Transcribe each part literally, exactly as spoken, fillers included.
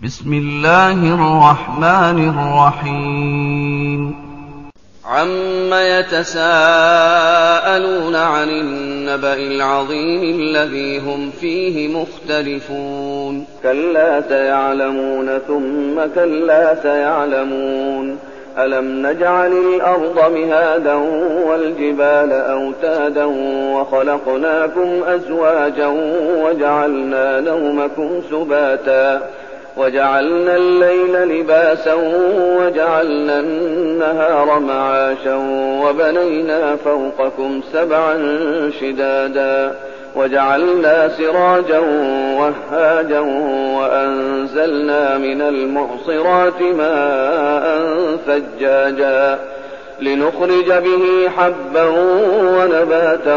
بسم الله الرحمن الرحيم عم يتساءلون عن النبأ العظيم الذي هم فيه مختلفون كلا سيعلمون ثم كلا سيعلمون ألم نجعل الأرض مهادا والجبال أوتادا وخلقناكم أزواجا وجعلنا نومكم سباتا وجعلنا الليل لباسا وجعلنا النهار معاشا وبنينا فوقكم سبعا شدادا وجعلنا سراجا وهاجا وأنزلنا من المعصرات ماء ثجاجا لنخرج به حبا ونباتا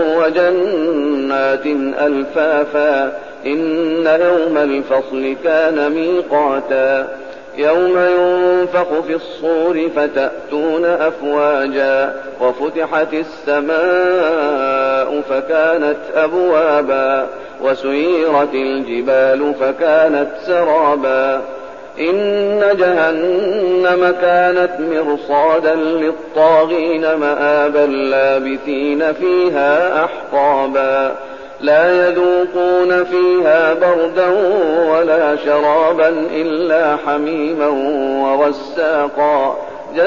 وجنات ألفافا إن يوم الفصل كان ميقاتا يوم ينفخ في الصور فتأتون أفواجا وفتحت السماء فكانت أبوابا وسيرت الجبال فكانت سرابا إن جهنم كانت مرصادا للطاغين مآبا لابثين فيها أحقابا لا يذوقون فيها بردا ولا شرابا إلا حميما وغساقا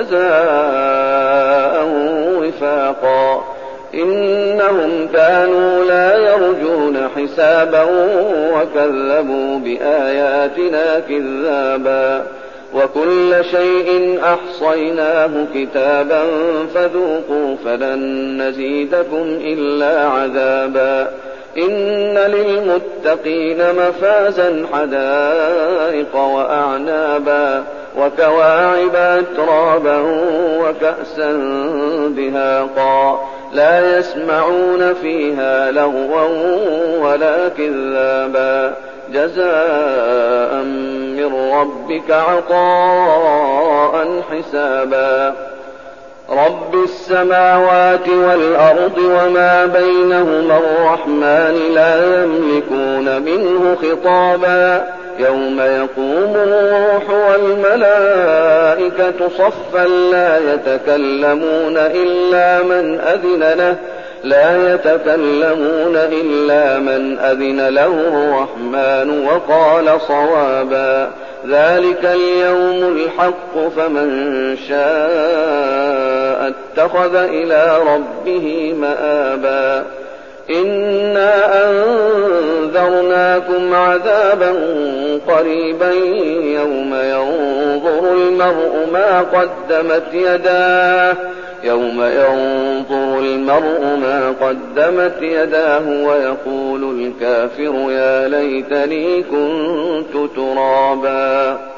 جزاء وفاقا إنهم كانوا لا يرجون حسابا وكذبوا بآياتنا كذابا وكل شيء أحصيناه كتابا فذوقوا فلن نزيدكم إلا عذابا إن للمتقين مفازا حدائق وأعنابا وكواعب أترابا وكأسا دهاقا لا يسمعون فيها لغوا ولا كذابا جزاء من ربك عطاء حسابا رب السماوات والأرض وما بينهما الرحمن لا يملكون منه خطابا يوم يقوم الروح والملائكة صفا لا يتكلمون إلا من أذن له لا يتكلمون إلا من أذن له الرحمن وقال صوابا ذلك اليوم الحق فمن شاء اتخذ إلى ربه مآبا إنا أنذرناكم عذابا قريبا يوم ينظر المرء ما قدمت يداه يوم ينظر المرء ما قدمت يداه ويقول الكافر يا ليتني كنت ترابا.